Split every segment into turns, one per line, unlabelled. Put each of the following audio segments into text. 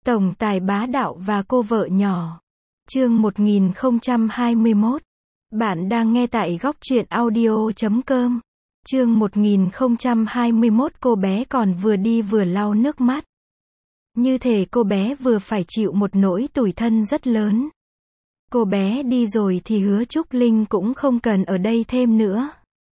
Tổng tài bá đạo và cô vợ nhỏ. Chương 1021. Bạn đang nghe tại góc truyện audio.com. Chương 1021. Cô bé còn vừa đi vừa lau nước mắt. Như thể cô bé vừa phải chịu một nỗi tủi thân rất lớn. Cô bé đi rồi thì hứa Trúc Linh cũng không cần ở đây thêm nữa.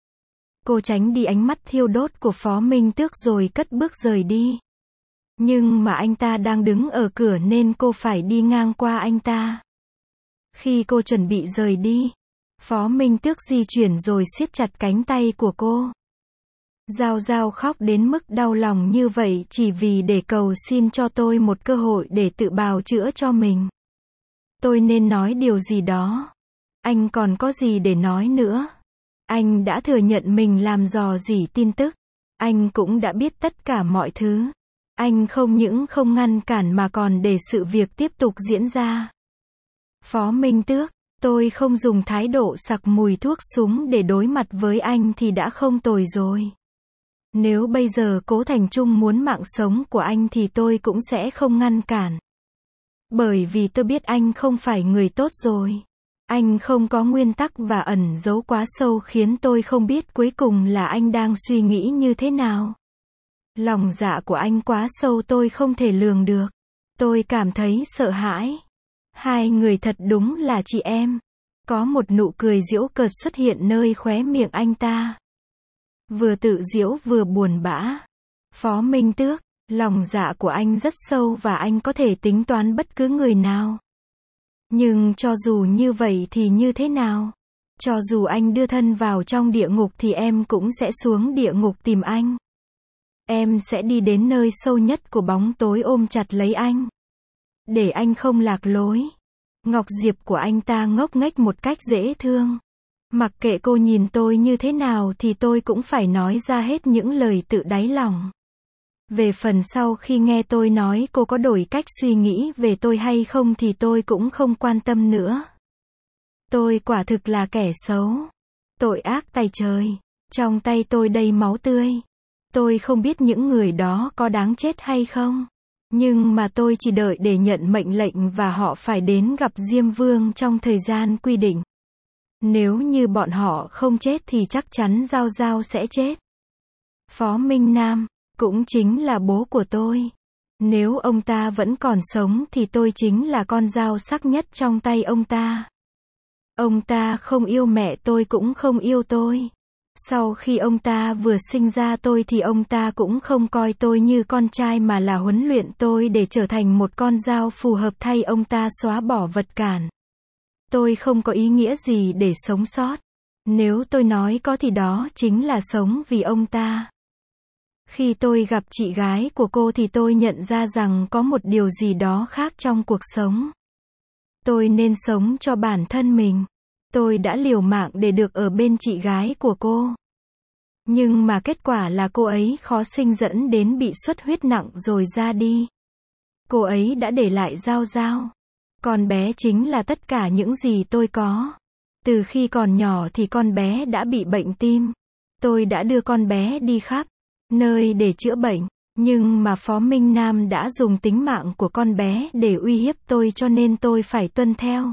Cô tránh đi ánh mắt thiêu đốt của Phó Minh Tước rồi cất bước rời đi. Nhưng mà anh ta đang đứng ở cửa nên cô phải đi ngang qua anh ta. Khi cô chuẩn bị rời đi, Phó Minh Tước di chuyển rồi siết chặt cánh tay của cô. Giao Giao khóc đến mức đau lòng như vậy chỉ vì để cầu xin cho tôi một cơ hội để tự bào chữa cho mình. Tôi nên nói điều gì đó. Anh còn có gì để nói nữa? Anh đã thừa nhận mình làm rò rỉ tin tức. Anh cũng đã biết tất cả mọi thứ. Anh không những không ngăn cản mà còn để sự việc tiếp tục diễn ra. Phó Minh Tước, tôi không dùng thái độ sặc mùi thuốc súng để đối mặt với anh thì đã không tồi rồi. Nếu bây giờ Cố Thành Trung muốn mạng sống của anh thì tôi cũng sẽ không ngăn cản. Bởi vì tôi biết anh không phải người tốt rồi. Anh không có nguyên tắc và ẩn giấu quá sâu khiến tôi không biết cuối cùng là anh đang suy nghĩ như thế nào. Lòng dạ của anh quá sâu tôi không thể lường được. Tôi cảm thấy sợ hãi. Hai người thật đúng là chị em. Có một nụ cười giễu cợt xuất hiện nơi khóe miệng anh ta. Vừa tự giễu vừa buồn bã. Phó Minh Tước, lòng dạ của anh rất sâu và anh có thể tính toán bất cứ người nào. Nhưng cho dù như vậy thì như thế nào? Cho dù anh đưa thân vào trong địa ngục thì em cũng sẽ xuống địa ngục tìm anh. Em sẽ đi đến nơi sâu nhất của bóng tối ôm chặt lấy anh. Để anh không lạc lối. Ngọc Diệp của anh ta ngốc nghếch một cách dễ thương. Mặc kệ cô nhìn tôi như thế nào thì tôi cũng phải nói ra hết những lời tự đáy lòng. Về phần sau khi nghe tôi nói cô có đổi cách suy nghĩ về tôi hay không thì tôi cũng không quan tâm nữa. Tôi quả thực là kẻ xấu. Tội ác tày trời. Trong tay tôi đầy máu tươi. Tôi không biết những người đó có đáng chết hay không. Nhưng mà tôi chỉ đợi để nhận mệnh lệnh và họ phải đến gặp Diêm Vương trong thời gian quy định. Nếu như bọn họ không chết thì chắc chắn Giao Giao sẽ chết. Phó Minh Nam, cũng chính là bố của tôi. Nếu ông ta vẫn còn sống thì tôi chính là con dao sắc nhất trong tay ông ta. Ông ta không yêu mẹ tôi cũng không yêu tôi. Sau khi ông ta vừa sinh ra tôi thì ông ta cũng không coi tôi như con trai mà là huấn luyện tôi để trở thành một con dao phù hợp thay ông ta xóa bỏ vật cản. Tôi không có ý nghĩa gì để sống sót. Nếu tôi nói có thì đó chính là sống vì ông ta. Khi tôi gặp chị gái của cô thì tôi nhận ra rằng có một điều gì đó khác trong cuộc sống. Tôi nên sống cho bản thân mình. Tôi đã liều mạng để được ở bên chị gái của cô. Nhưng mà kết quả là cô ấy khó sinh dẫn đến bị xuất huyết nặng rồi ra đi. Cô ấy đã để lại Giao Giao. Con bé chính là tất cả những gì tôi có. Từ khi còn nhỏ thì con bé đã bị bệnh tim. Tôi đã đưa con bé đi khắp nơi để chữa bệnh. Nhưng mà Phó Minh Nam đã dùng tính mạng của con bé để uy hiếp tôi cho nên tôi phải tuân theo.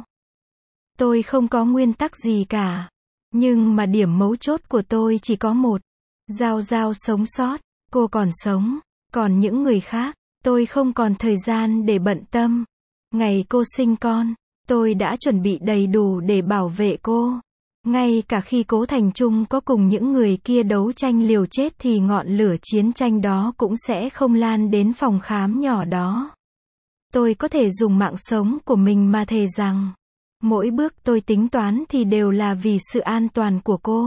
Tôi không có nguyên tắc gì cả. Nhưng mà điểm mấu chốt của tôi chỉ có một. Giao Giao sống sót. Cô còn sống. Còn những người khác, tôi không còn thời gian để bận tâm. Ngày cô sinh con, tôi đã chuẩn bị đầy đủ để bảo vệ cô. Ngay cả khi Cố Thành Trung có cùng những người kia đấu tranh liều chết thì ngọn lửa chiến tranh đó cũng sẽ không lan đến phòng khám nhỏ đó. Tôi có thể dùng mạng sống của mình mà thề rằng, mỗi bước tôi tính toán thì đều là vì sự an toàn của cô.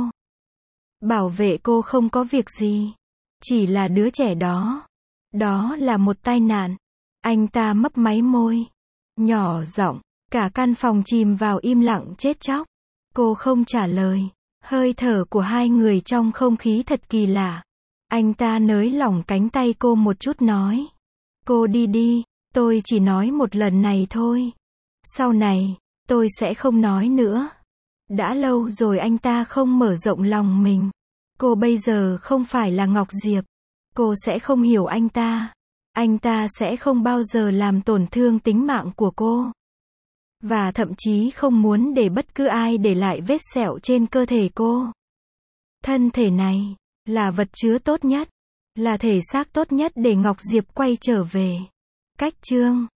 Bảo vệ cô không có việc gì. Chỉ là đứa trẻ đó. Đó là một tai nạn. Anh ta mấp máy môi. Nhỏ giọng. Cả căn phòng chìm vào im lặng chết chóc. Cô không trả lời. Hơi thở của hai người trong không khí thật kỳ lạ. Anh ta nới lỏng cánh tay cô một chút nói. Cô đi đi. Tôi chỉ nói một lần này thôi. Sau này, tôi sẽ không nói nữa. Đã lâu rồi anh ta không mở rộng lòng mình. Cô bây giờ không phải là Ngọc Diệp. Cô sẽ không hiểu anh ta. Anh ta sẽ không bao giờ làm tổn thương tính mạng của cô. Và thậm chí không muốn để bất cứ ai để lại vết sẹo trên cơ thể cô. Thân thể này là vật chứa tốt nhất, là thể xác tốt nhất để Ngọc Diệp quay trở về. Cách chương